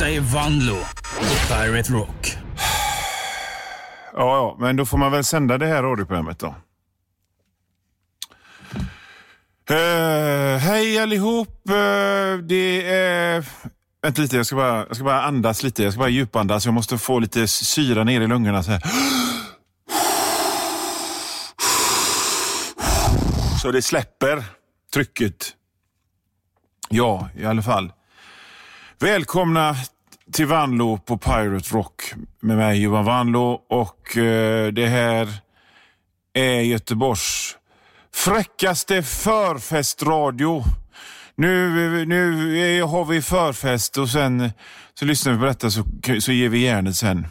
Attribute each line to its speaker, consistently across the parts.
Speaker 1: Detta är Vanlo på Pirate Rock.
Speaker 2: Ja, men då får man väl sända det här radioprogrammet då. Hej allihop. Det är... Vänta lite, jag ska bara andas lite. Jag ska bara djupandas. Jag måste få lite syra ner i lungorna så här. Så det släpper trycket. Ja, i alla fall. Välkomna till Vanlo på Pirate Rock med mig Johan Vanlo, och det här är Göteborgs fräckaste förfestradio. Nu har vi förfest och sen så lyssnar vi på detta så ger vi järnet sen.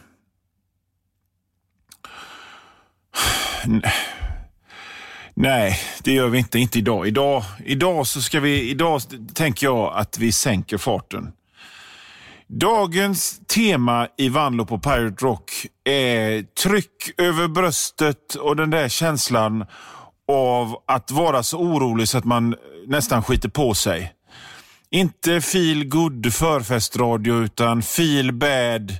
Speaker 2: Nej, det gör vi inte idag. Idag tänker jag att vi sänker farten. Dagens tema i Vanlo på Pirate Rock är tryck över bröstet och den där känslan av att vara så orolig så att man nästan skiter på sig. Inte feel good förfestradio utan feel bad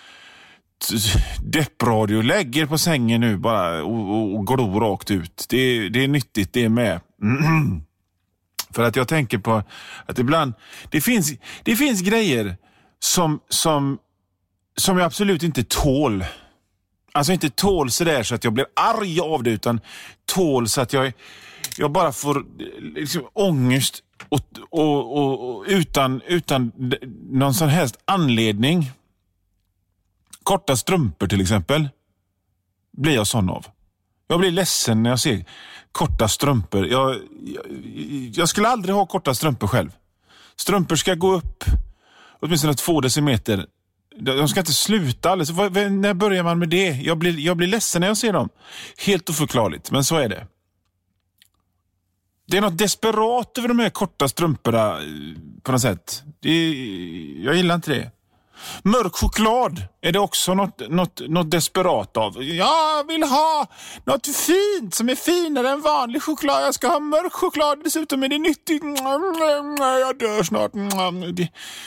Speaker 2: deppradio. Lägger på sängen nu bara och glor rakt ut. Det är nyttigt det med. För att jag tänker på att ibland det finns grejer som jag absolut inte tål. Alltså inte tål så där så att jag blir arg av det, utan tål så att jag bara får liksom ångest och utan någon sån helst anledning. Korta strumpor till exempel blir jag sån av. Jag blir ledsen när jag ser korta strumpor. Jag skulle aldrig ha korta strumpor själv. Strumpor ska gå upp åtminstone 2 decimeter. De ska inte sluta alldeles. När börjar man med det? Jag blir ledsen när jag ser dem. Helt oförklarligt, men så är det. Det är något desperat över de här korta strumporna på något sätt. Jag gillar inte det. Mörk choklad är det också något desperat av. Jag vill ha något fint som är finare än vanlig choklad. Jag ska ha mörk choklad, dessutom är det nyttigt. Jag dör snart. Det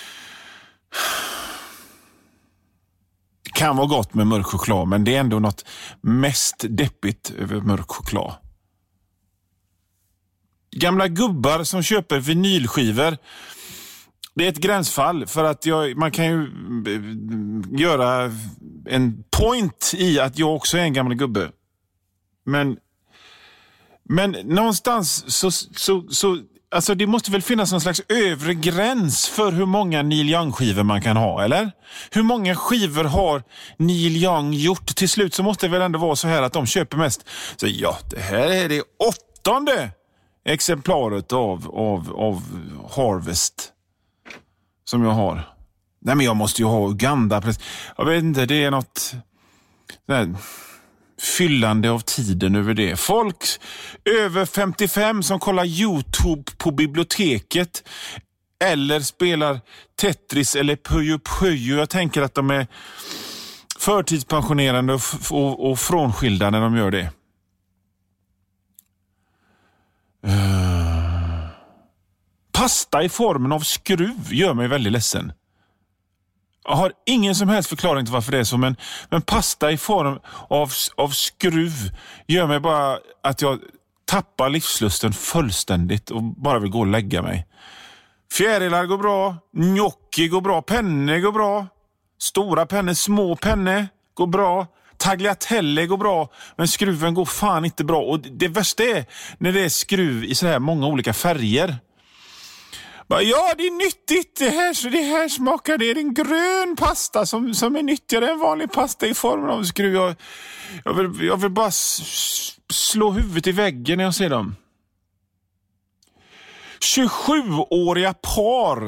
Speaker 2: kan vara gott med mörk choklad, men det är ändå något mest deppigt över mörk choklad. Gamla gubbar som köper vinylskivor, det är ett gränsfall, för att man kan ju göra en point i att jag också är en gammal gubbe. Men någonstans så alltså det måste väl finnas någon slags övre gräns för hur många Neil Young-skivor man kan ha, eller? Hur många skivor har Neil Young gjort? Till slut så måste det väl ändå vara så här att de köper mest. Så ja, det här är det 8:e exemplaret av Harvest som jag har. Nej, men jag måste ju ha Uganda. Jag vet inte, det är något fyllande av tiden över det. Folk över 55 som kollar YouTube på biblioteket eller spelar Tetris eller Puyo Puyo. Jag tänker att de är förtidspensionerande och frånskilda när de gör det. Pasta i formen av skruv gör mig väldigt ledsen. Jag har ingen som helst förklaring till varför det är så, men pasta i form av skruv gör mig bara att jag tappar livslusten fullständigt och bara vill gå och lägga mig. Fjärilar går bra, gnocchi går bra, penne går bra, stora penne, små penne går bra, tagliatelle går bra, men skruven går fan inte bra. Och det värsta är när det är skruv i så här många olika färger. Ja, det är nyttigt. Det här smakar det. Det är en grön pasta som är nyttigare än vanlig pasta i formen av skruv. Jag vill bara slå huvudet i väggen när jag ser dem. 27-åriga par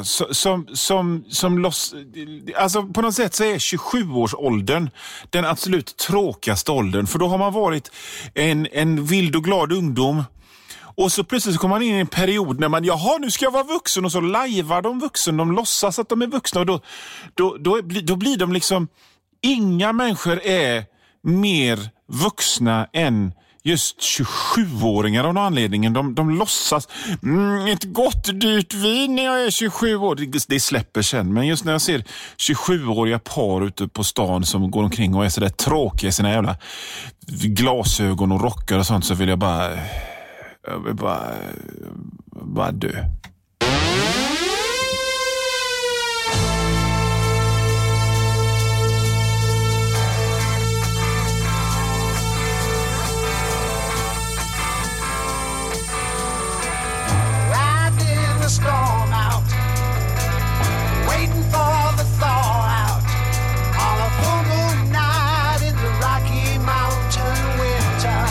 Speaker 2: alltså på något sätt så är 27-årsåldern den absolut tråkigaste åldern, för då har man varit en vild och glad ungdom. Och så plötsligt så kommer man in i en period när man, nu ska jag vara vuxen, och så lajvar de vuxen, de låtsas att de är vuxna, och då blir de liksom, inga människor är mer vuxna än just 27-åringar av någon anledning. De låtsas ett gott dyrt vin när jag är 27 år. Det släpper sen. Men just när jag ser 27-åriga par ute på stan som går omkring och är så där tråkiga i sina jävla glasögon och rockar och sånt, så vill jag bara dö.
Speaker 3: The storm out, waiting for the thaw out, on a full moon night in the Rocky Mountain winter.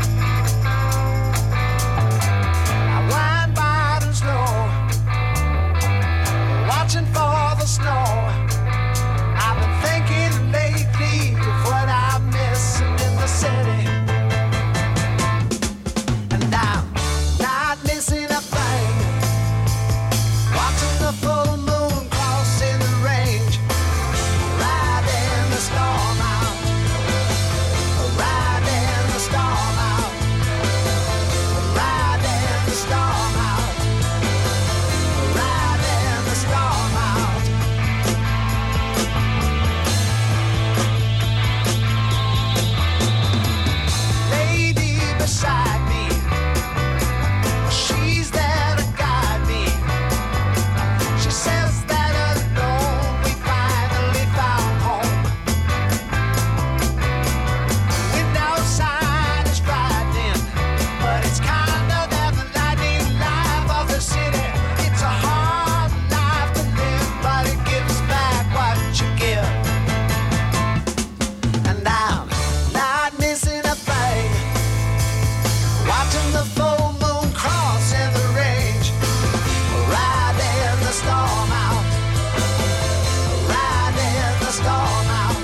Speaker 3: I wind by and slow, watching for the snow. I've been thinking lately of what I'm missing in the city, and I'm not missing a thing. Watching the full moon crossing the range, riding the storm out, riding the storm out, riding the storm out, riding the storm out. Lady beside me, she's there to guide me. She says that alone we finally found home. Wind outside is frightening, but it's kinder than the lightning life of the city. It's a hard life to live, but it gives back what you give. And I'm not missing a thing. Watching the full moon crossing the range, riding the storm out, riding the storm out,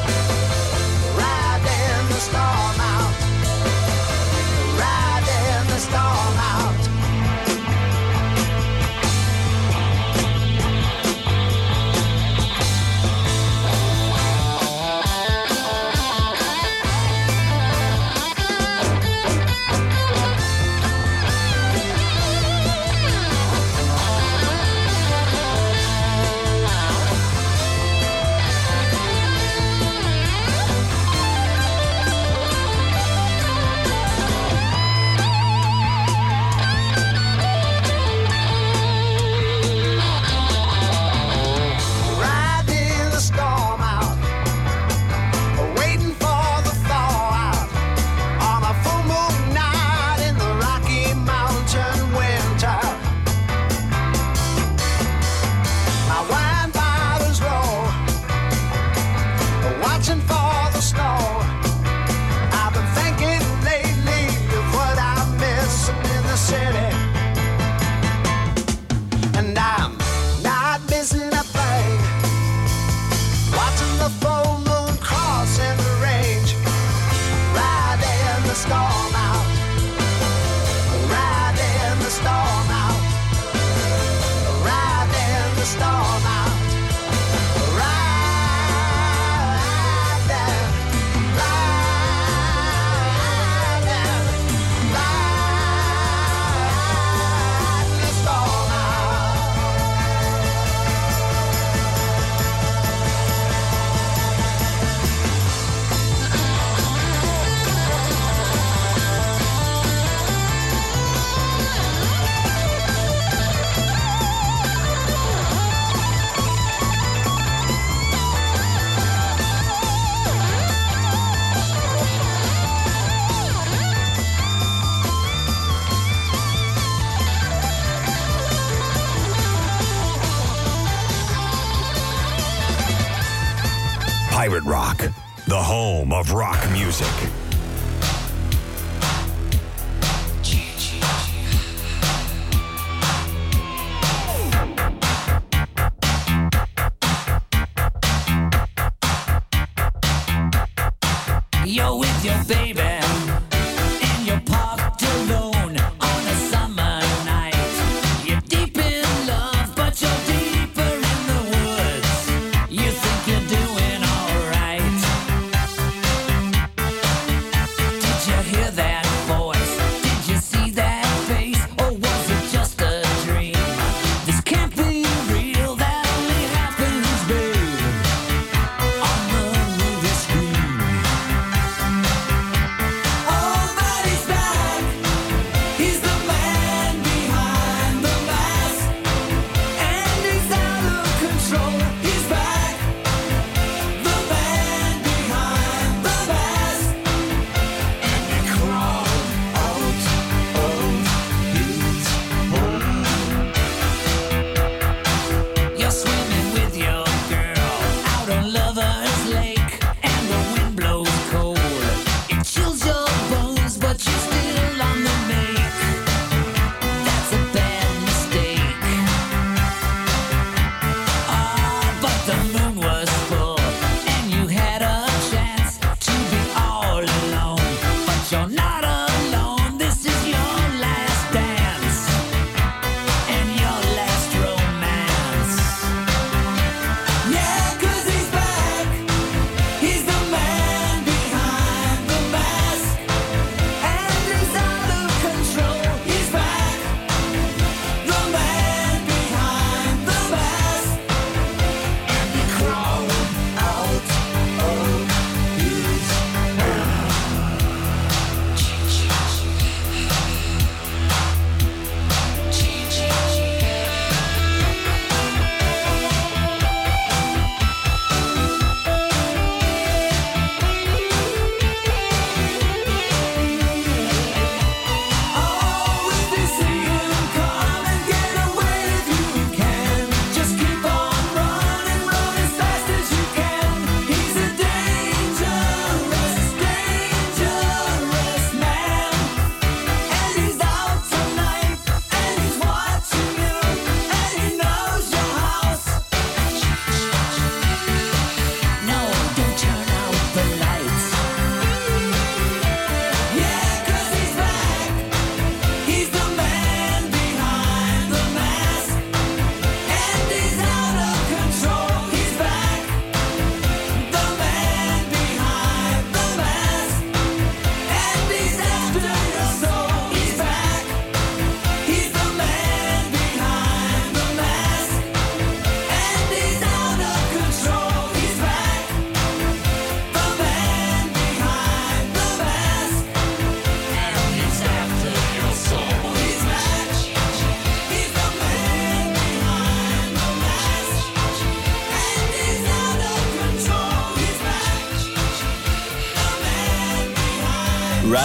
Speaker 3: riding the storm out, riding the storm out. Riding the storm out, waiting for the thaw out, on a full moon night in the Rocky Mountain winter. My wine bottles roll, watching for the snow. I've been thinking lately of what I'm missing in the city, and I'm not missing a thing. Watching the full moon crossing the range, riding the storm out, riding the storm out, riding the storm out, riding, riding the storm out.
Speaker 4: Pirate Rock, the home of rock music.
Speaker 5: You're with your baby and you're parked alone on a summer night. You're deep in love, but you're deeper in the woods. You think you're doing all right.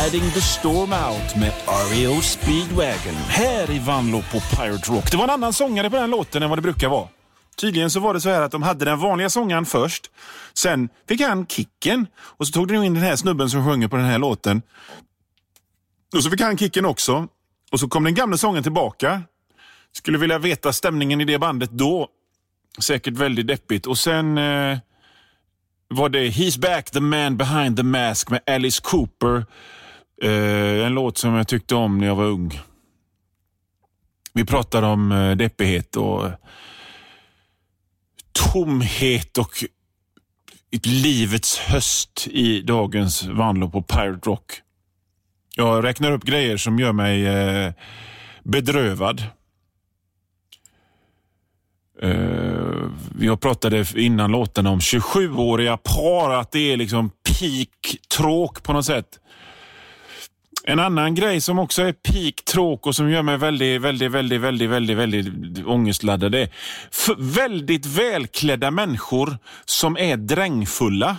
Speaker 2: Riding the Storm Out med REO Speedwagon. Här i Vanlo på Pirate Rock. Det var en annan sångare på den låten än vad det brukar vara. Tydligen så var det så här att de hade den vanliga sångaren först. Sen fick han kicken. Och så tog de in den här snubben som sjunger på den här låten. Och så fick han kicken också. Och så kom den gamla sången tillbaka. Skulle vilja veta stämningen i det bandet då. Säkert väldigt deppigt. Och sen var det He's Back, the Man Behind the Mask med Alice Cooper. En låt som jag tyckte om när jag var ung. Vi pratar om deppighet och tomhet och livets höst i dagens Vanlo på Pirate Rock. Jag räknar upp grejer som gör mig bedrövad. Jag pratade innan låten om 27-åriga par, att det är liksom peak tråk på något sätt. En annan grej som också är peak tråk och som gör mig väldigt ångestladdad är väldigt välklädda människor som är drängfulla.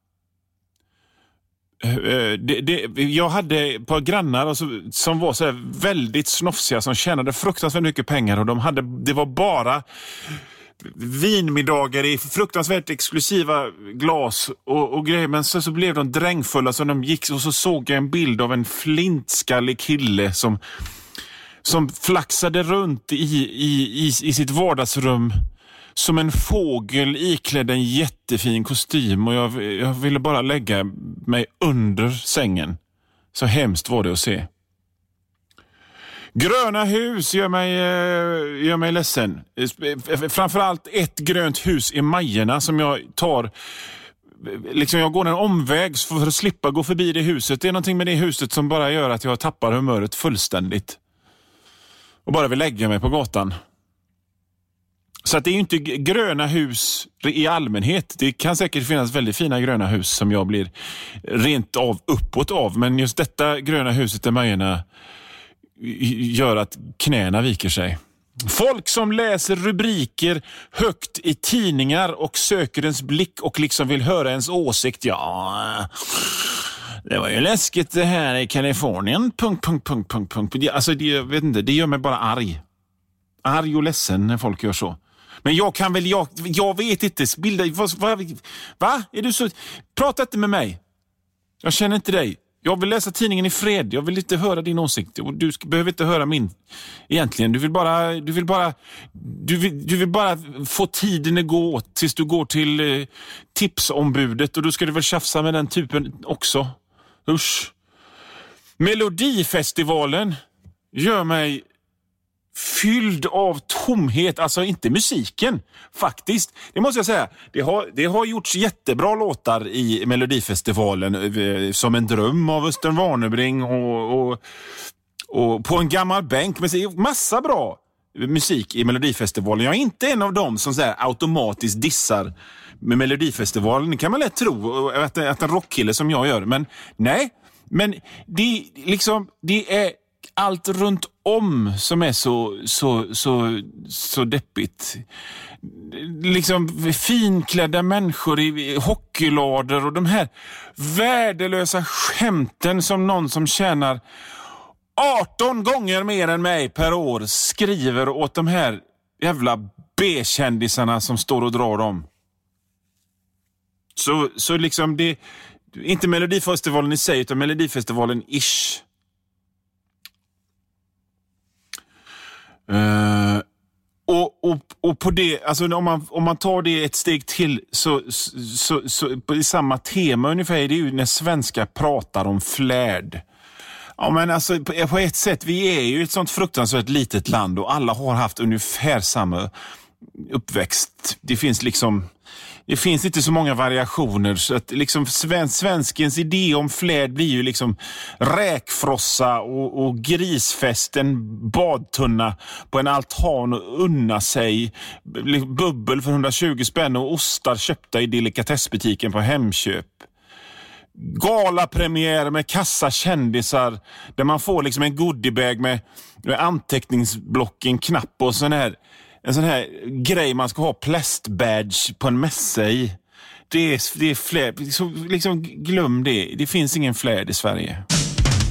Speaker 2: Jag hade ett par grannar som var så här väldigt snofsiga, som tjänade fruktansvärt mycket pengar, och det var bara vinmiddagar i fruktansvärt exklusiva glas och grejer, men så blev de drängfulla så de gick, och så såg jag en bild av en flintskallig kille som flaxade runt i sitt vardagsrum som en fågel iklädd en jättefin kostym, och jag ville bara lägga mig under sängen. Så hemskt var det att se. Gröna hus gör mig ledsen. Framförallt ett grönt hus i Majerna som jag tar. Liksom jag går en omväg för att slippa gå förbi det huset. Det är någonting med det huset som bara gör att jag tappar humöret fullständigt. Och bara vill lägga mig på gatan. Så att det är ju inte gröna hus i allmänhet. Det kan säkert finnas väldigt fina gröna hus som jag blir rent av uppåt av. Men just detta gröna huset i Majerna gör att knäna viker sig. Folk som läser rubriker högt i tidningar och söker ens blick och liksom vill höra ens åsikt. Ja, det var ju läskigt det här i Kalifornien. Alltså jag vet inte, det gör mig bara arg. Arg och ledsen när folk gör så. Men jag vet inte. Va? Är du så? Prata inte med mig. Jag känner inte dig. Jag vill läsa tidningen i fred. Jag vill inte höra din åsikt. Du behöver inte höra min. Egentligen. Du vill bara få tiden att gå tills du går till tipsombudet. Och då ska du väl tjafsa med den typen också. Usch. Melodifestivalen gör mig fylld av tomhet, alltså inte musiken faktiskt. Det måste jag säga. Det har gjorts jättebra låtar i Melodifestivalen, som En dröm av Östen Warnerbring och På en gammal bänk, men det är massa bra musik i Melodifestivalen. Jag är inte en av dem som så här automatiskt dissar med Melodifestivalen. Det kan man lätt tro att en rockkille som jag gör, men nej. Men det är allt runt om som är så deppigt. Liksom finklädda människor i hockeylader och de här värdelösa skämten som någon som tjänar 18 gånger mer än mig per år skriver åt de här jävla B-kändisarna som står och drar dem. Så liksom det, inte Melodifestivalen i sig utan Melodifestivalen-ish. Och på det, alltså om man tar det ett steg till så i samma tema ungefär är det ju när svenskar pratar om flärd. Ja, men alltså på ett sätt, vi är ju ett sånt fruktansvärt litet land och alla har haft ungefär samma uppväxt. Det finns inte så många variationer, så att liksom svenskens idé om flärd blir ju liksom räkfrossa och grisfästen badtunna på en altan och unna sig bubbel för 120 spänn och ostar köpta i delikatessbutiken på Hemköp. Galapremiär med kassa kändisar där man får liksom en goodiebag med anteckningsblock, en knapp och en sån här grej man ska ha plastbadge på en mässa i. Det är flärd. Liksom glöm det. Det finns ingen flärd i Sverige.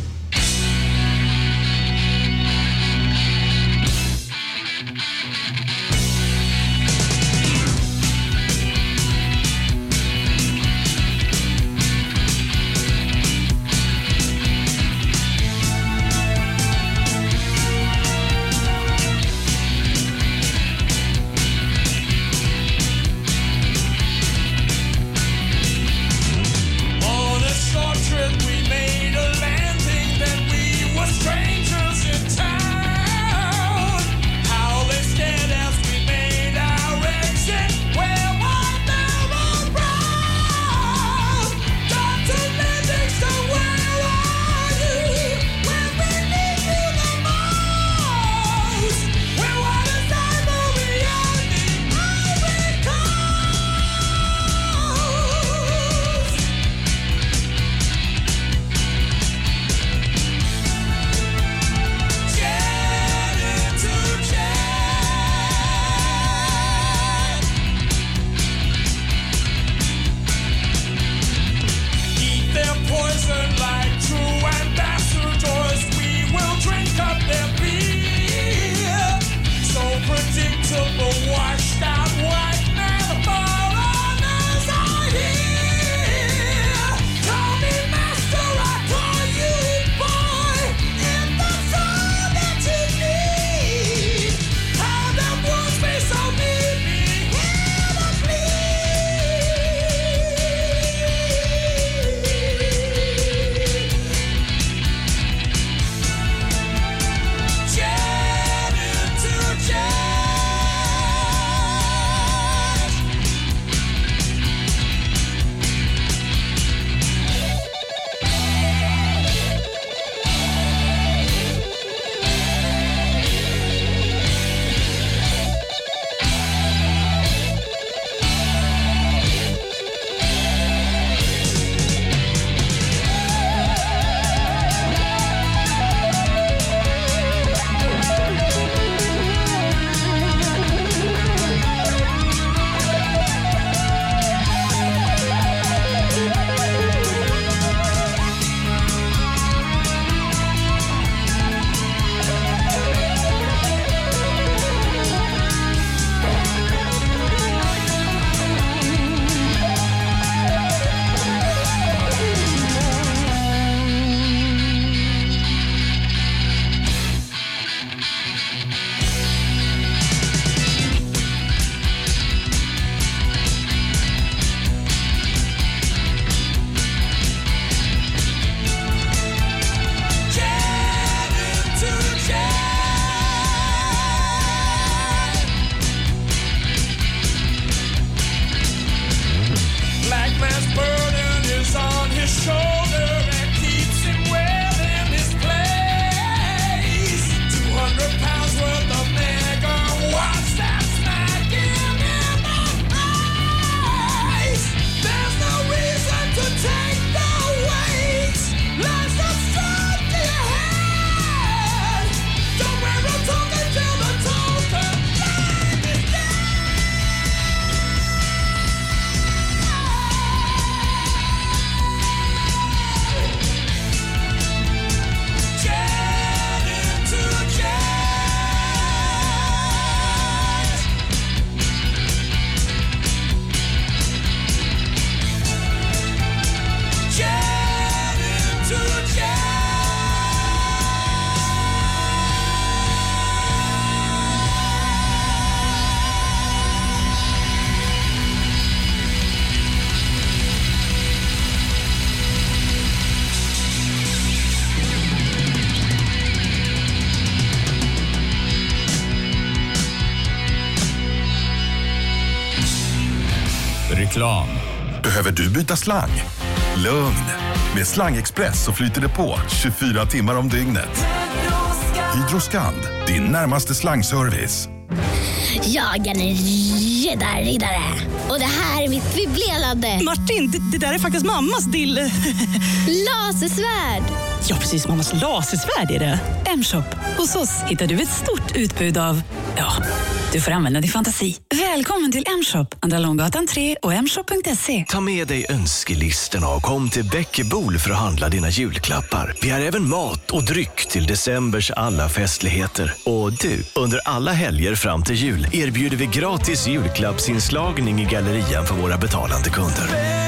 Speaker 1: Reklam.
Speaker 6: Behöver du byta slang? Lugn! Med Slangexpress så flyter det på 24 timmar om dygnet. Hydroskand, din närmaste slangservice.
Speaker 7: Jag är en riddare. Och det här är mitt bibblelade.
Speaker 8: Martin, det där är faktiskt mammas dille.
Speaker 7: Lasersvärd.
Speaker 8: Ja, precis, mammas lasersvärd är det. M-shop. Hos oss hittar du ett stort utbud av... Ja, du får använda din fantasi. Välkommen till M-shop. Andra Långgatan 3 och mshop.se.
Speaker 9: Ta med dig önskelistorna och kom till Bäckebol för att handla dina julklappar. Vi har även mat och dryck till decembers alla festligheter. Och du, under alla helger fram till jul erbjuder vi gratis julklappsinslagning i gallerian för våra betalande kunder.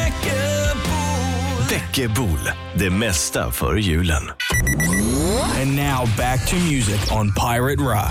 Speaker 9: Bäckebol, det mesta för julen.
Speaker 1: And now back to music on Pirate Rock.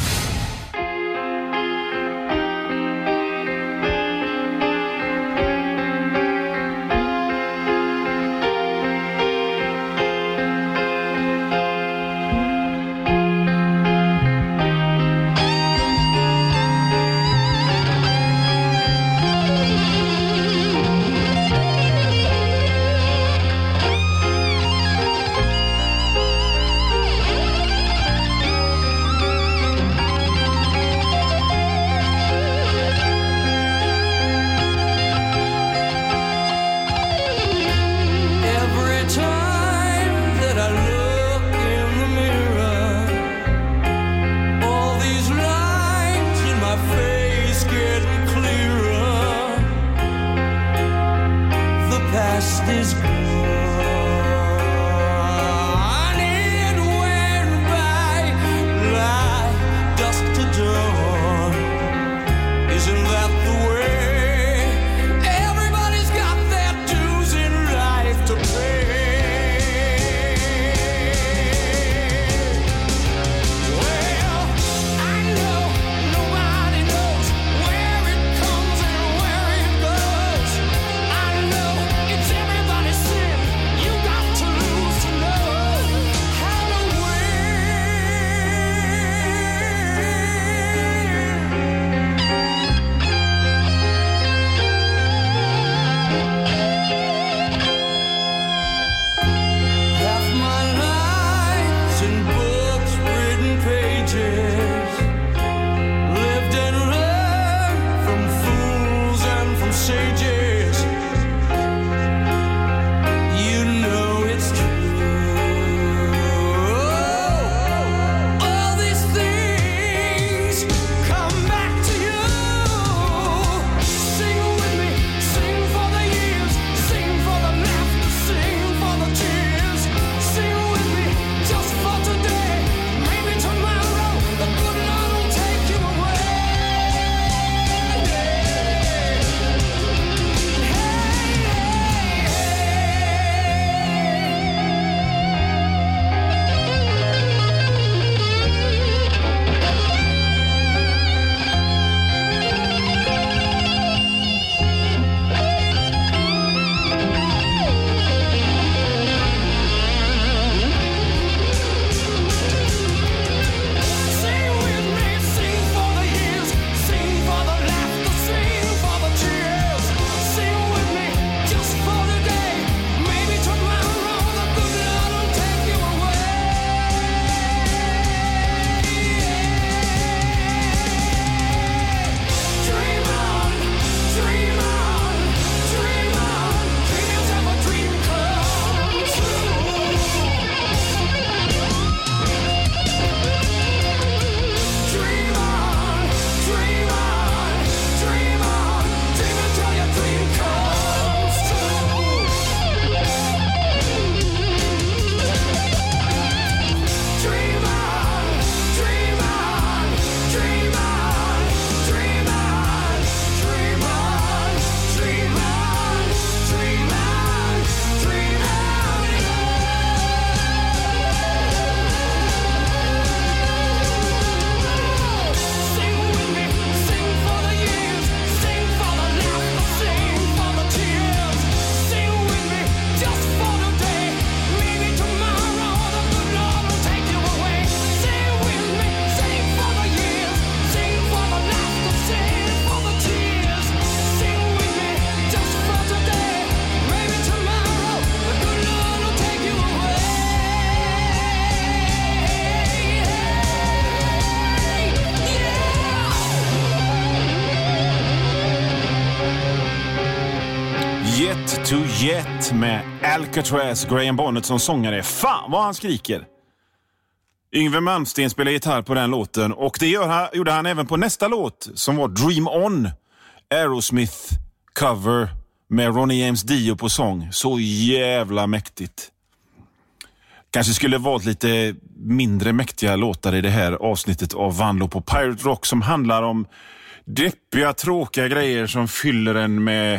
Speaker 2: to Yet med Alcatraz, Graham Bonnet som sångare. Fan vad han skriker. Yngwie Malmsteen spelar gitarr på den låten och det gjorde han även på nästa låt som var Dream On, Aerosmith cover med Ronnie James Dio på sång. Så jävla mäktigt. Kanske skulle valt lite mindre mäktiga låtar i det här avsnittet av Vanlo på Pirate Rock som handlar om deppiga, tråkiga grejer som fyller en med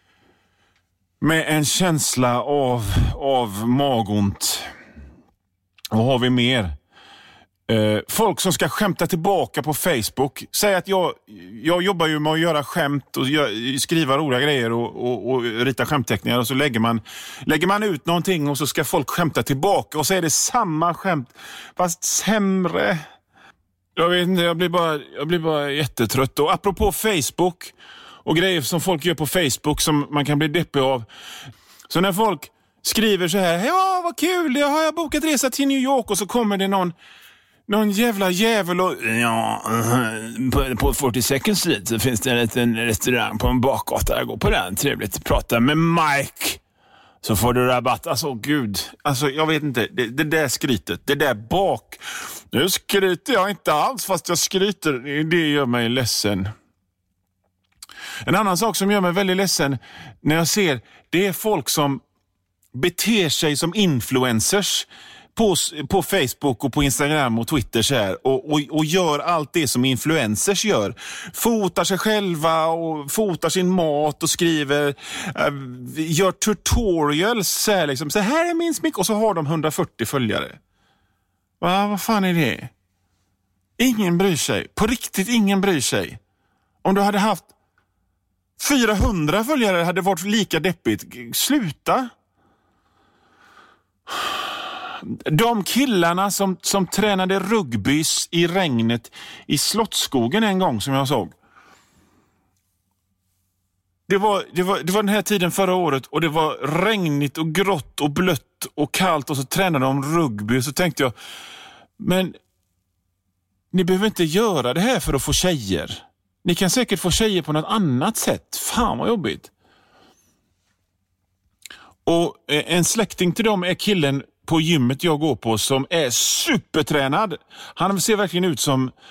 Speaker 2: en känsla av magont. Vad har vi mer? Folk som ska skämta tillbaka på Facebook. Säg att jag jobbar ju med att göra skämt och skriva roliga grejer och rita skämtteckningar och så lägger man ut någonting och så ska folk skämta tillbaka och så är det samma skämt fast sämre. Jag vet inte, jag blir bara jättetrött. Och apropå Facebook och grejer som folk gör på Facebook som man kan bli deppig av. Så när folk skriver så här: ja vad kul, jag har bokat resa till New York, och så kommer det någon jävla jävel och ja, på 42nd Street så finns det en liten restaurang på en bakgata. Gå på den, trevligt att prata med Mike. Så får du rabatt. Alltså gud, alltså jag vet inte, det där skrytet, det där bak. Nu skryter jag inte alls, fast jag skryter, det gör mig ledsen. En annan sak som gör mig väldigt ledsen när jag ser, det är folk som beter sig som influencers på Facebook och på Instagram och Twitter så här, och gör allt det som influencers gör. Fotar sig själva och fotar sin mat och skriver, gör tutorials så här, liksom, så här är min smink, och så har de 140 följare. Vad fan är det? Ingen bryr sig. På riktigt, ingen bryr sig. Om du hade haft 400 följare hade det varit lika deppigt. Sluta. De killarna som tränade rugbys i regnet i Slottsskogen en gång som jag såg. Det var den här tiden förra året och det var regnigt och grått och blött och kallt och så tränade de rugby, och så tänkte jag, men ni behöver inte göra det här för att få tjejer. Ni kan säkert få tjejer på något annat sätt. Fan vad jobbigt. Och en släkting till dem är killen på gymmet jag går på som är supertränad. Han ser verkligen ut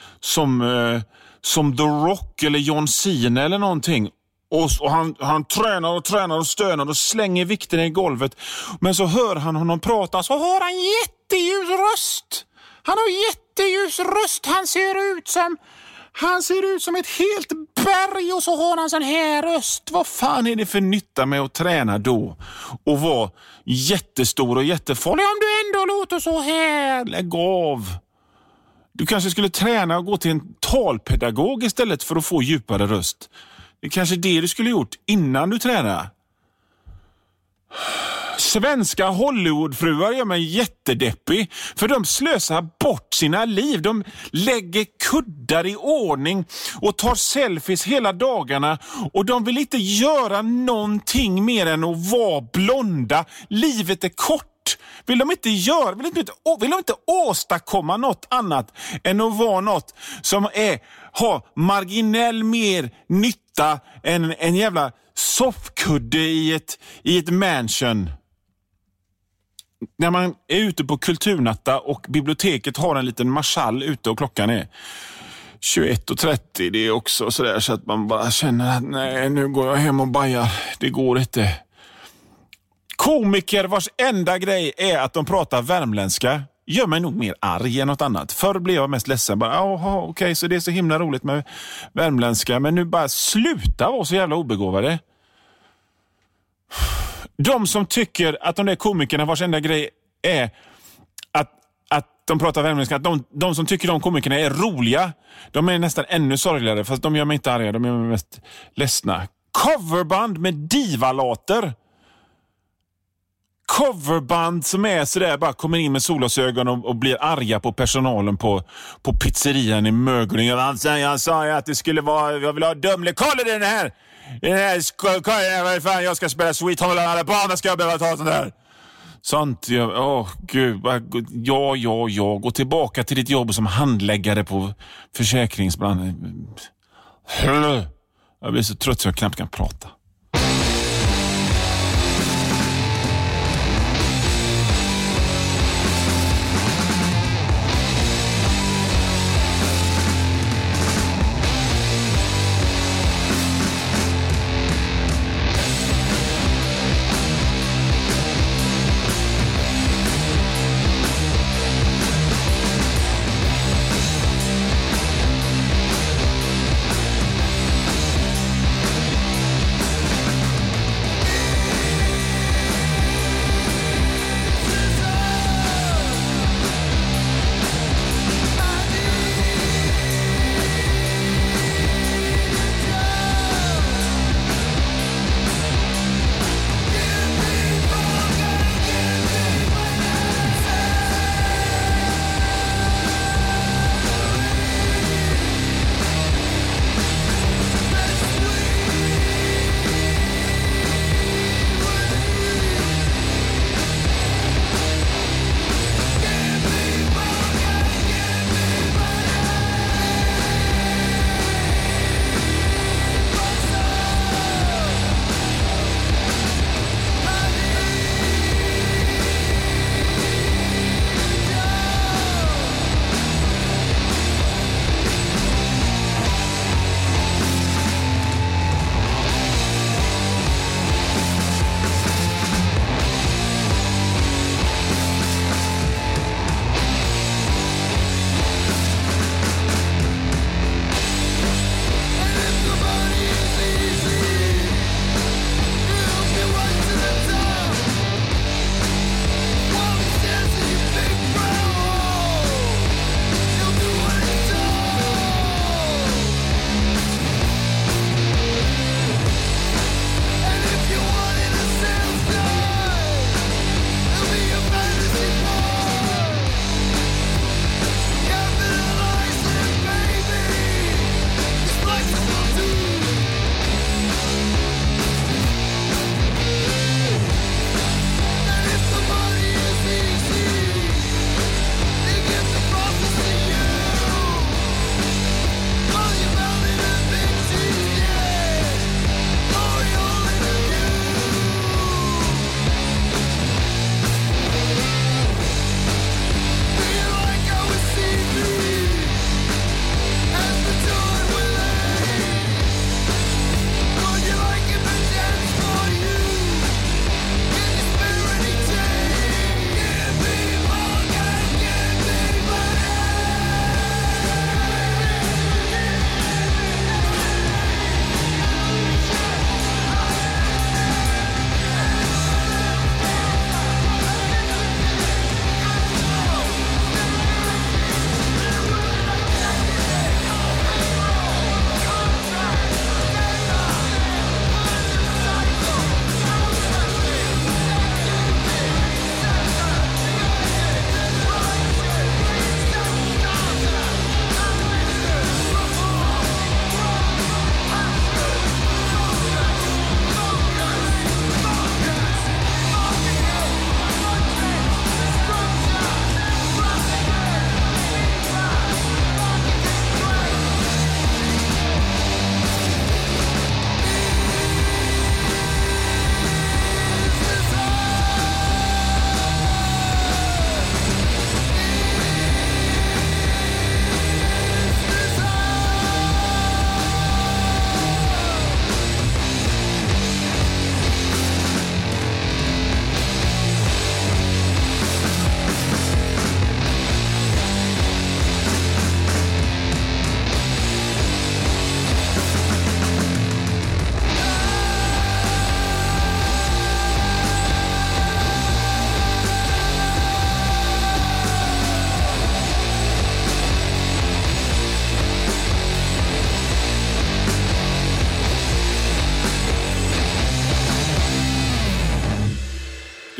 Speaker 2: som The Rock eller John Cena eller någonting. Och han tränar och stönar och slänger vikten i golvet. Men så hör han honom prata, så har han jätteljus röst. Han har jätteljus röst. Han ser ut som ett helt berg, och så har han sån här röst. Vad fan är det för nytta med att träna då och vara jättestor och jättefarlig om du ändå låter så här? Lägg av. Du kanske skulle träna och gå till en talpedagog istället för att få djupare röst. Det är kanske det du skulle gjort innan du tränar. Svenska Hollywoodfruar gör mig jättedeppig, för de slösar bort sina liv. De lägger kuddar i ordning och tar selfies hela dagarna, och de vill inte göra någonting mer än att vara blonda. Livet är kort. Vill de inte åstadkomma något annat än att vara något som har marginell mer nytta än en jävla soffkudde i ett mansion. När man är ute på kulturnatta och biblioteket har en liten marschall ute och klockan är 21:30, det är också sådär så att man bara känner att nej, nu går jag hem och bajar. Det går inte. Komiker vars enda grej är att de pratar värmländska gör mig nog mer arg än något annat. Förr blev jag mest ledsen. Okej, så det är så himla roligt med värmländska, men nu bara sluta vara så jävla obegåvade. De som tycker att de där komikerna vars enda grej är att de pratar värmländska, att de som tycker de komikerna är roliga, de är nästan ännu sorgligare, fast de gör mig inte arga, de gör mig mest ledsna. Coverband med divalater. Coverband som är sådär, bara kommer in med solglasögon och blir arga på personalen på pizzerian i Mögling. Han sa att det skulle vara, jag vill ha Dumle-Koll i den här jag ska spela Sweet Home Alabama, ska jag behöva ta sånt där. Sånt, gud, gå tillbaka till ditt jobb som handläggare på försäkringsbranschen. Jag blir så trött så jag knappt kan prata.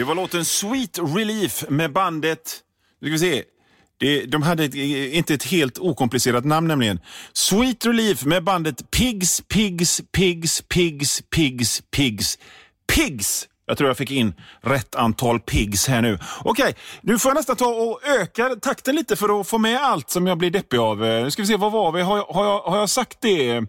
Speaker 2: Det var låten Sweet Relief med bandet... Nu ska vi se. De hade inte ett helt okomplicerat namn nämligen. Sweet Relief med bandet Pigs. Jag tror jag fick in rätt antal pigs här nu. Okej, nu får jag nästan ta och öka takten lite för att få med allt som jag blir deppig av. Nu ska vi se, vad var vi? Har jag sagt det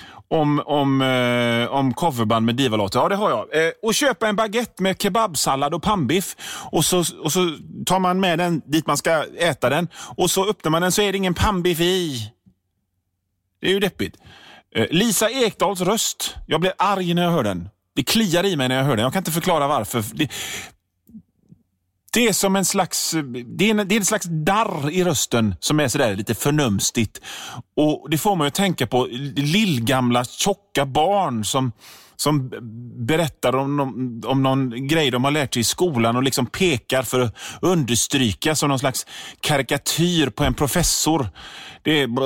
Speaker 2: om coverband med divalåtar? Ja, det har jag. Och köpa en baguette med kebabsallad och pannbiff. Och så tar man med den dit man ska äta den. Och så öppnar man den så är det ingen pannbiff i. Det är ju deppigt. Lisa Ekdahls röst. Jag blir arg när jag hör den. Det kliar i mig när jag hör den. Jag kan inte förklara varför. Det är som en slags... Det är en slags darr i rösten som är sådär lite förnumstigt. Och det får man ju tänka på lillgamla tjocka barn som berättar om någon grej de har lärt sig i skolan och liksom pekar för att understryka som någon slags karikatyr på en professor. Det är...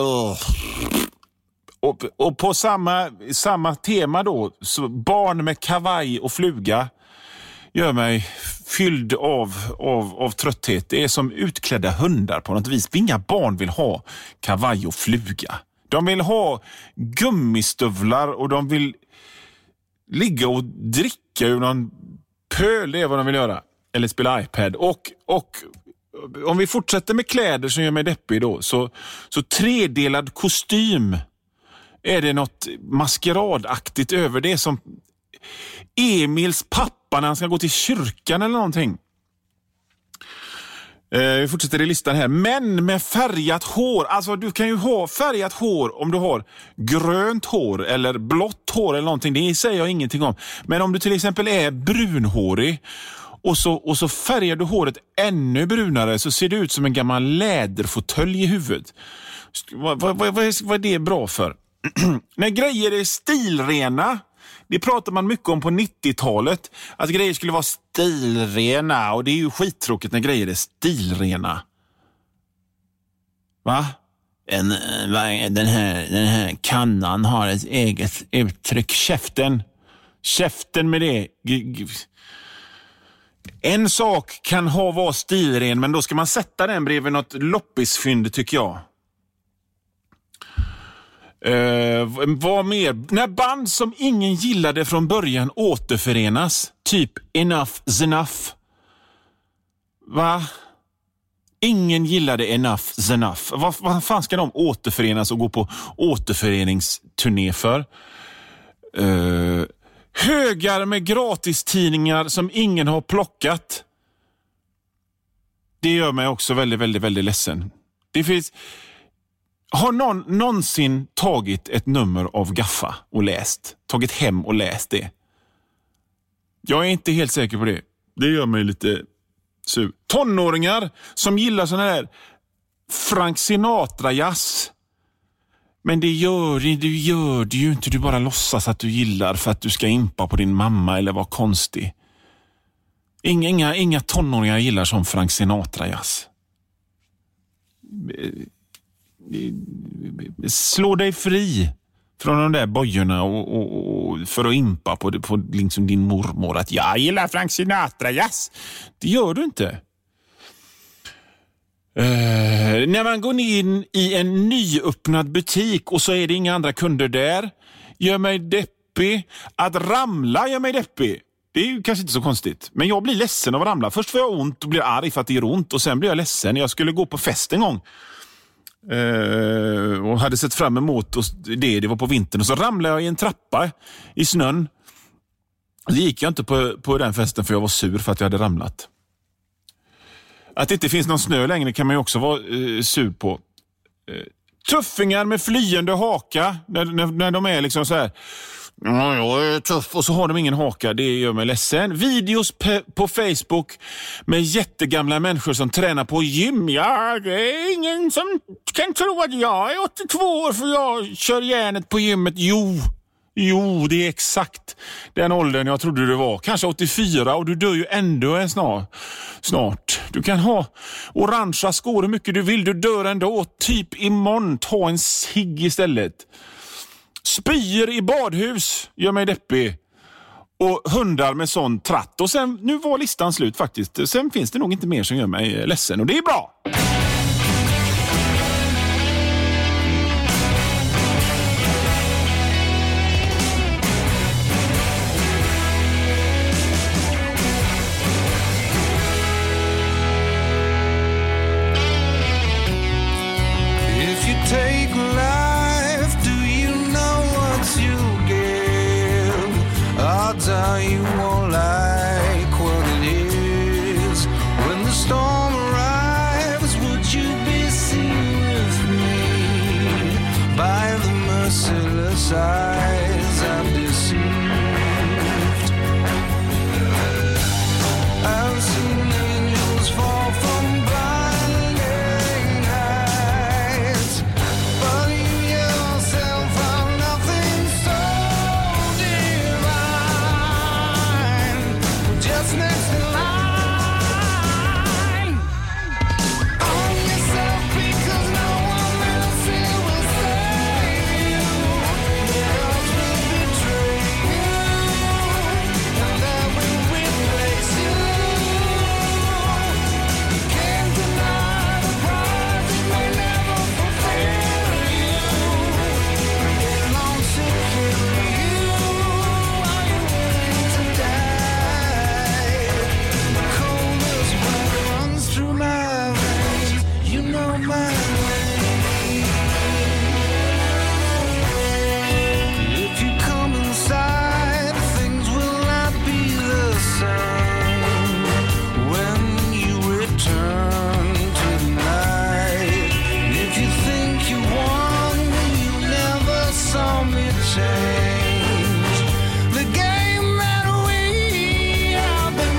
Speaker 2: Och på samma tema då, så barn med kavaj och fluga gör mig fylld av trötthet. Det är som utklädda hundar på något vis. Inga barn vill ha kavaj och fluga. De vill ha gummistövlar och de vill ligga och dricka ur någon pöl. Det är vad de vill göra. Eller spela iPad. Och om vi fortsätter med kläder som gör mig deppig då, så tredelad kostym. Är det något maskeradaktigt över det som Emils pappa när han ska gå till kyrkan eller någonting? Vi fortsätter i listan här. Män med färgat hår. Alltså du kan ju ha färgat hår om du har grönt hår eller blått hår eller någonting. Det säger jag ingenting om. Men om du till exempel är brunhårig och så färgar du håret ännu brunare så ser det ut som en gammal läderfåtölj i huvudet. Vad är det bra för? När grejer är stilrena, det pratar man mycket om på 90-talet, att grejer skulle vara stilrena, och det är ju skittråkigt när grejer är stilrena. Va? Den här kannan har ett eget uttryck. Käften med det. En sak kan vara stilren, men då ska man sätta den bredvid något loppisfynd, tycker jag. Vad mer? När band som ingen gillade från början återförenas, typ Enough's Enough. Va? Ingen gillade Enough's Enough. Vad fan ska de återförenas och gå på återföreningsturné för? Högar med gratistidningar som ingen har plockat. Det gör mig också väldigt, väldigt, väldigt ledsen. Det finns... Har någon någonsin tagit ett nummer av Gaffa och läst? Tagit hem och läst det? Jag är inte helt säker på det. Det gör mig lite sur. Tonåringar som gillar sån här Frank Sinatra-jazz. Men det gör du ju inte. Du bara låtsas att du gillar för att du ska impa på din mamma eller vara konstig. Inga tonåringar gillar som Frank Sinatra-jazz. Slå dig fri från de där bojorna och för att impa på liksom din mormor att jag gillar Frank Sinatra, yes. Det gör du inte. När man går in i en nyöppnad butik och så är det inga andra kunder där, gör mig deppig. Att ramla gör mig deppig. Det är ju kanske inte så konstigt. Men jag blir ledsen av att ramla. Först får jag ont och blir arg för att det gör ont, och sen blir jag ledsen. Jag skulle gå på fest en gång. Och hade sett fram emot det var på vintern, och så ramlade jag i en trappa i snön. Så gick jag inte på den festen för jag var sur för att jag hade ramlat. Att det inte finns någon snö längre kan man ju också vara sur på. Tuffingar med flyende haka när de är liksom så här, ja, jag är tuff, och så har de ingen haka. Det gör mig ledsen. Videos på Facebook med jättegamla människor som tränar på gym. Ja, det är ingen som kan tro att jag är 82 år för jag kör järnet på gymmet. Jo, det är exakt den åldern jag trodde det var. Kanske 84, och du dör ju ändå snart. Du kan ha orangea skor hur mycket du vill. Du dör ändå. Typ imorgon, ta en cigg istället. Spyr i badhus gör mig deppig. Och hundar med sån tratt. Och sen, nu var listan slut faktiskt. Sen finns det nog inte mer som gör mig ledsen. Och det är bra.
Speaker 3: If you take life, do you know what you give? Odds are you won't like what it is. When the storm arrives, would you be seen with me? By the merciless eyes I've deceived. I've seen angels fall from blinding heights, but you yourself are nothing so divine. Just next in line, own yourself because no one else here will save you. The odds will betray you, and I will replace you. Can't deny the prize, it may never fulfill you. It won't secure you. Are you willing to die? The coldest blood runs through my veins. You know my name. If you come inside, things will not be the same when you return to the night. If you think you won, you never saw me change the game that we have been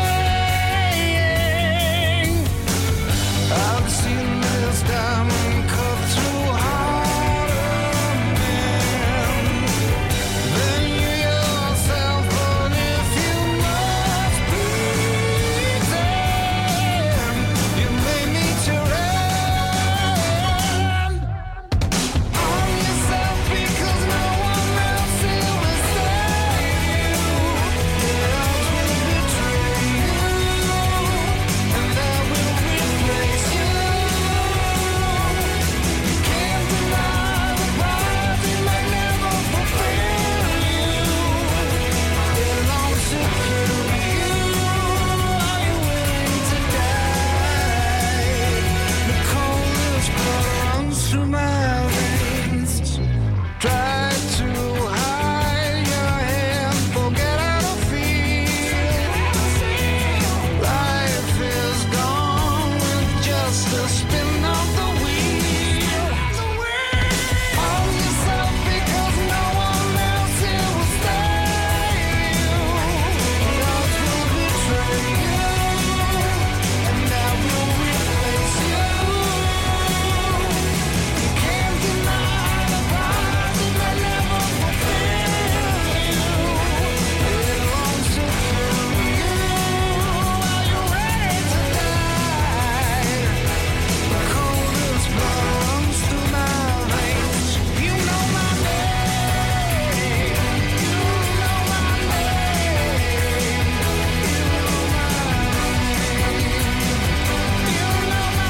Speaker 3: playing. I've seen this diamond cut through harder men than you yourself. But if you must pretend, you may meet your end. Own yourself because no one else here will save you. The odds will betray you, and I will replace you. You can't deny the prize, it may never fulfill you. It won't secure you. Are you willing to die? The coldest blood runs through my veins. Try to hide your hand, forget how to feel. Life is gone with just a spin of the wheel. Own yourself because no one else here will save you. The odds will betray you, and I will replace you. You can't deny the prize, it may never fulfill you. It won't secure you. Are you ready to die? The coldest blood runs through my veins. You know my name. You know my name. You know my name. You know my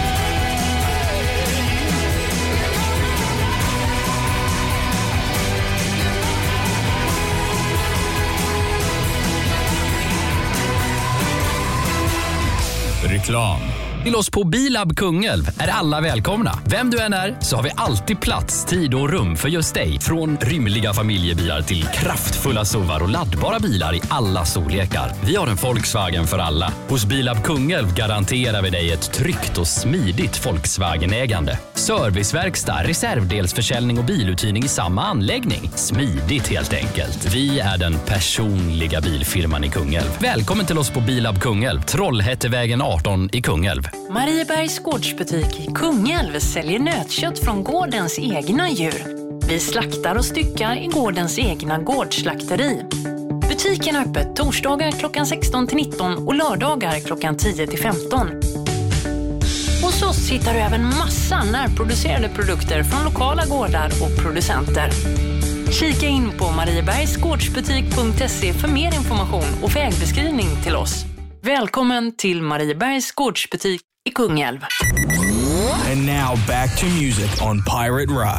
Speaker 10: Reklam. Till oss på Bilab Kungälv är alla välkomna. Vem du än är så har vi alltid plats, tid och rum för just dig. Från rymliga familjebilar till kraftfulla SUVar och laddbara bilar i alla storlekar. Vi har en Volkswagen för alla. Hos Bilab Kungälv garanterar vi dig ett tryggt och smidigt Volkswagen-ägande. Serviceverkstad, reservdelsförsäljning och biluthyrning i samma anläggning. Smidigt helt enkelt. Vi är den personliga bilfirman i Kungälv. Välkommen till oss på Bilab Kungälv, Trollhättevägen 18 i Kungälv.
Speaker 11: Mariebergs gårdsbutik i Kungälv säljer nötkött från gårdens egna djur. Vi slaktar och styckar i gårdens egna gårdsslakteri. Butiken är öppet torsdagar klockan 16-19 och lördagar klockan 10-15. Hos oss hittar du även massa närproducerade produkter från lokala gårdar och producenter. Kika in på mariebergsgårdsbutik.se för mer information och vägbeskrivning till oss. Välkommen till Mariebergs gårdsbutik i Kungälv.
Speaker 1: And now back to music on Pirate Rock.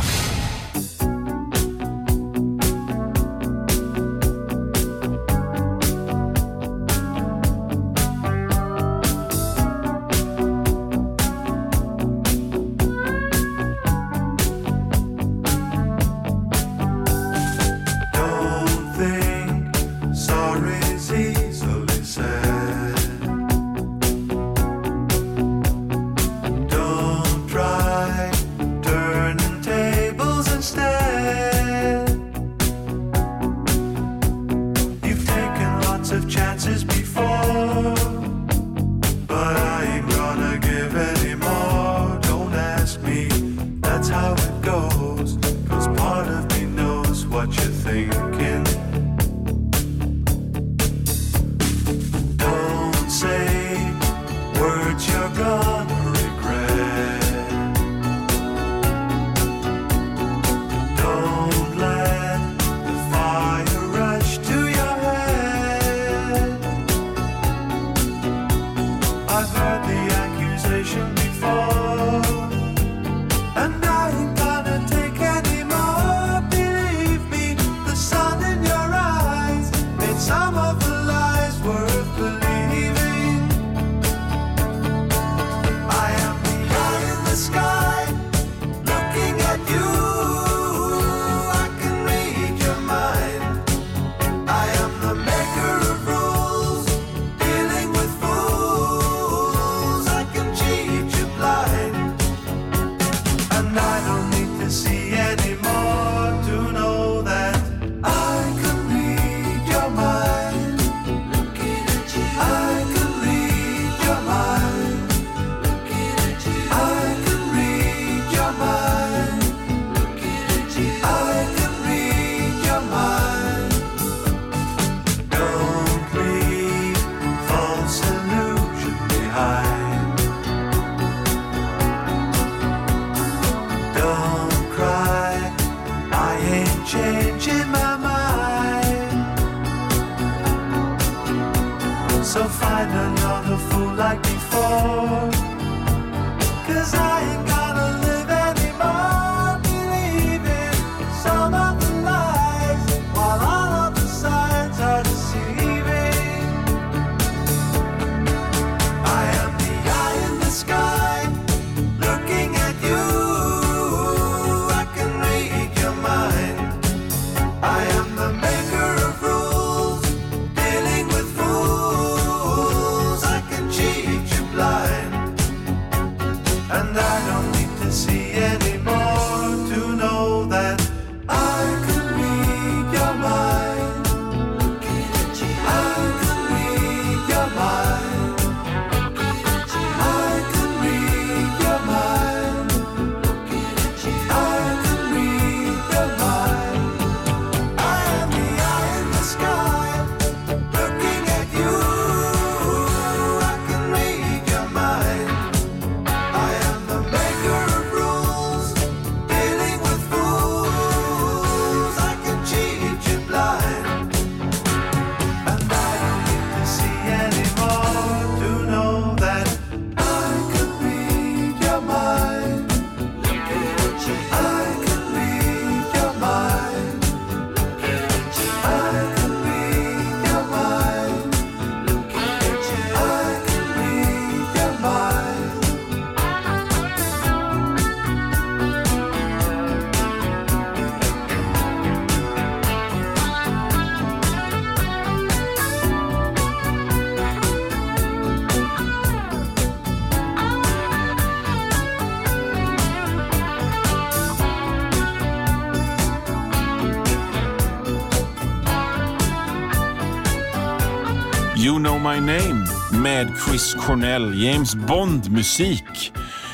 Speaker 2: You Know My Name med Chris Cornell, James Bond-musik.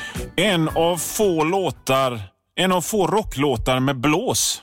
Speaker 2: En av få rocklåtar med blås.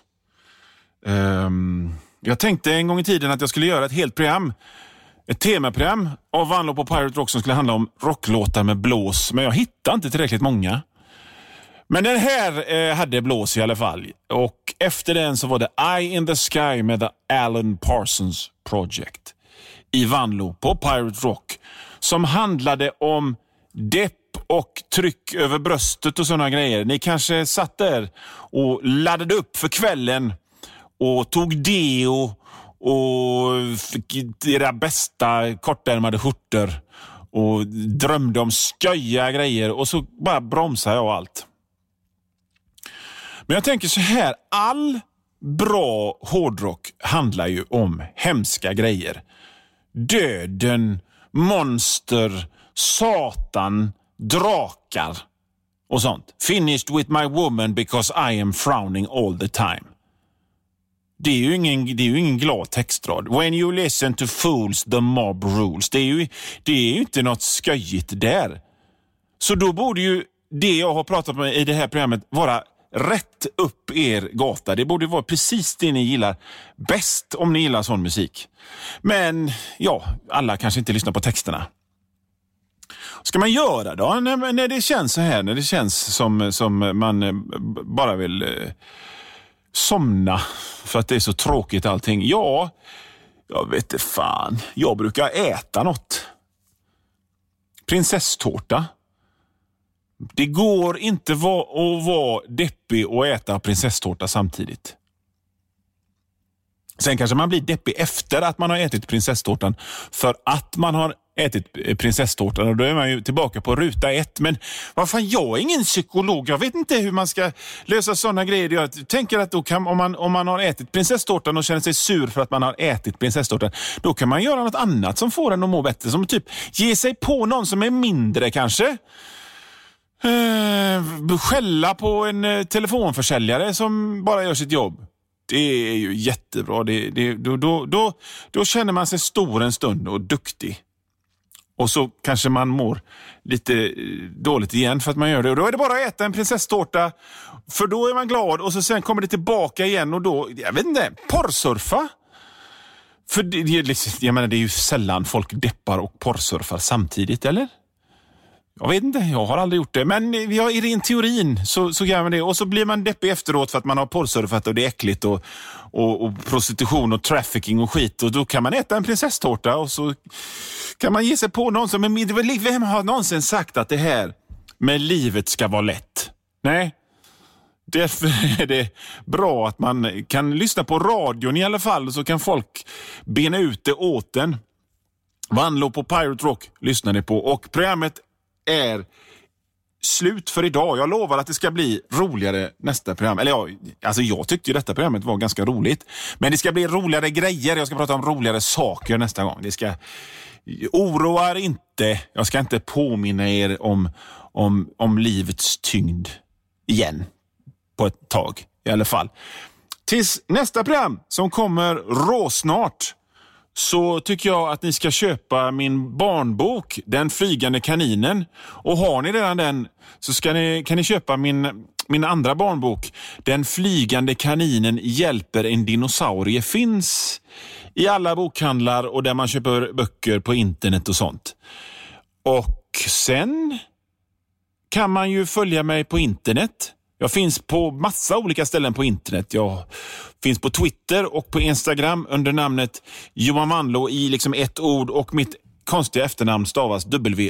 Speaker 2: Jag tänkte en gång i tiden att jag skulle göra ett helt program, ett temaprogram av Anlo på Pirate Rock som skulle handla om rocklåtar med blås, men jag hittade inte tillräckligt många. Men den här hade blås i alla fall. Och efter den så var det Eye in the Sky med The Alan Parsons Project i Vanlo på Pirate Rock, som handlade om depp och tryck över bröstet och sådana grejer. Ni kanske satt där och laddade upp för kvällen och tog deo och fick era bästa kortärmade skjortor och drömde om sköja grejer, och så bara bromsade jag allt. Men jag tänker så här, all bra hårdrock handlar ju om hemska grejer. Döden, monster, satan, drakar och sånt. Finished with my woman because I am frowning all the time. Det är ju ingen glad textrad. When you listen to fools, the mob rules. Det är ju inte något sköjigt där. Så då borde ju det jag har pratat om i det här programmet vara rätt upp er gata. Det borde vara precis det ni gillar bäst, om ni gillar sån musik. Men ja, alla kanske inte lyssnar på texterna. Ska man göra då när det känns så här, när det känns som man bara vill somna för att det är så tråkigt allting? Ja, jag vet inte fan. Jag brukar äta något. Prinsesstårta. Det går inte att vara deppig och äta prinsesstårta samtidigt. Sen kanske man blir deppig efter att man har ätit prinsesstårtan, för att man har ätit prinsesstårtan, och då är man ju tillbaka på ruta 1. Men vad fan, jag är ingen psykolog. Jag vet inte hur man ska lösa sådana grejer. Jag tänker att då kan, om man har ätit prinsesstårtan och känner sig sur för att man har ätit prinsesstårtan, då kan man göra något annat som får en att må bättre. Som typ ge sig på någon som är mindre kanske. Skälla på en telefonförsäljare som bara gör sitt jobb. Det är ju jättebra. Då känner man sig stor en stund och duktig. Och så kanske man mår lite dåligt igen för att man gör det. Och då är det bara att äta en prinsesstårta, för då är man glad. Och så sen kommer det tillbaka igen, och då, jag vet inte, porrsurfa. För jag menar, det är ju sällan folk deppar och porrsurfar samtidigt, eller? Jag vet inte, jag har aldrig gjort det. Men i ren teorin så gör man det. Och så blir man deppig efteråt för att man har porrsurfat och det är äckligt och prostitution och trafficking och skit. Och då kan man äta en prinsesstårta och så kan man ge sig på någon som är mindre. Vem har någonsin sagt att det här med livet ska vara lätt? Nej. Därför är det bra att man kan lyssna på radion i alla fall, så kan folk bena ut det åt en. Vanlo på Pirate Rock lyssnar ni på, och programmet är slut för idag. Jag lovar att det ska bli roligare nästa program. Eller jag tyckte ju detta programmet var ganska roligt. Men det ska bli roligare grejer. Jag ska prata om roligare saker nästa gång. Det ska oroa er inte. Jag ska inte påminna er om livets tyngd igen på ett tag i alla fall. Tills nästa program som kommer råsnart, så tycker jag att ni ska köpa min barnbok Den flygande kaninen. Och har ni redan den, så kan ni köpa min andra barnbok Den flygande kaninen hjälper en dinosaurie. Finns i alla bokhandlar och där man köper böcker på internet och sånt. Och sen kan man ju följa mig på internet. Jag finns på massa olika ställen på internet. Jag finns på Twitter och på Instagram under namnet Johan Vanlo i liksom ett ord, och mitt konstiga efternamn stavas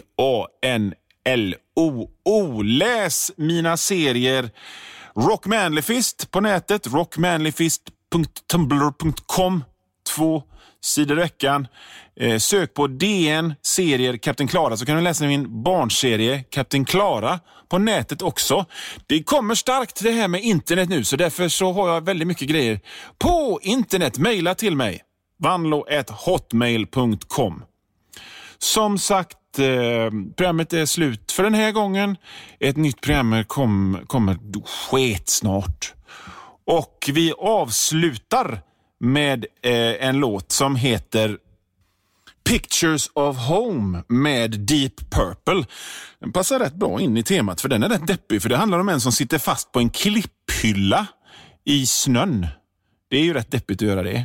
Speaker 2: W-A-N-L-O-O. Läs mina serier Rock Manlyfist på nätet, rockmanlyfist.tumblr.com, 2 sidor i veckan. Sök på DN serier Kapten Klara, så kan du läsa min barnserie Kapten Klara på nätet också. Det kommer starkt det här med internet nu, så därför så har jag väldigt mycket grejer på internet. Maila till mig, vanlo@hotmail.com. Som sagt, programmet är slut för den här gången. Ett nytt program kommer snart. Och vi avslutar med en låt som heter Pictures of Home med Deep Purple. Den passar rätt bra in i temat, för den är rätt deppig, för det handlar om en som sitter fast på en klipphylla i snön. Det är ju rätt deppigt att göra det.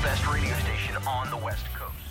Speaker 12: best radio station on the West Coast.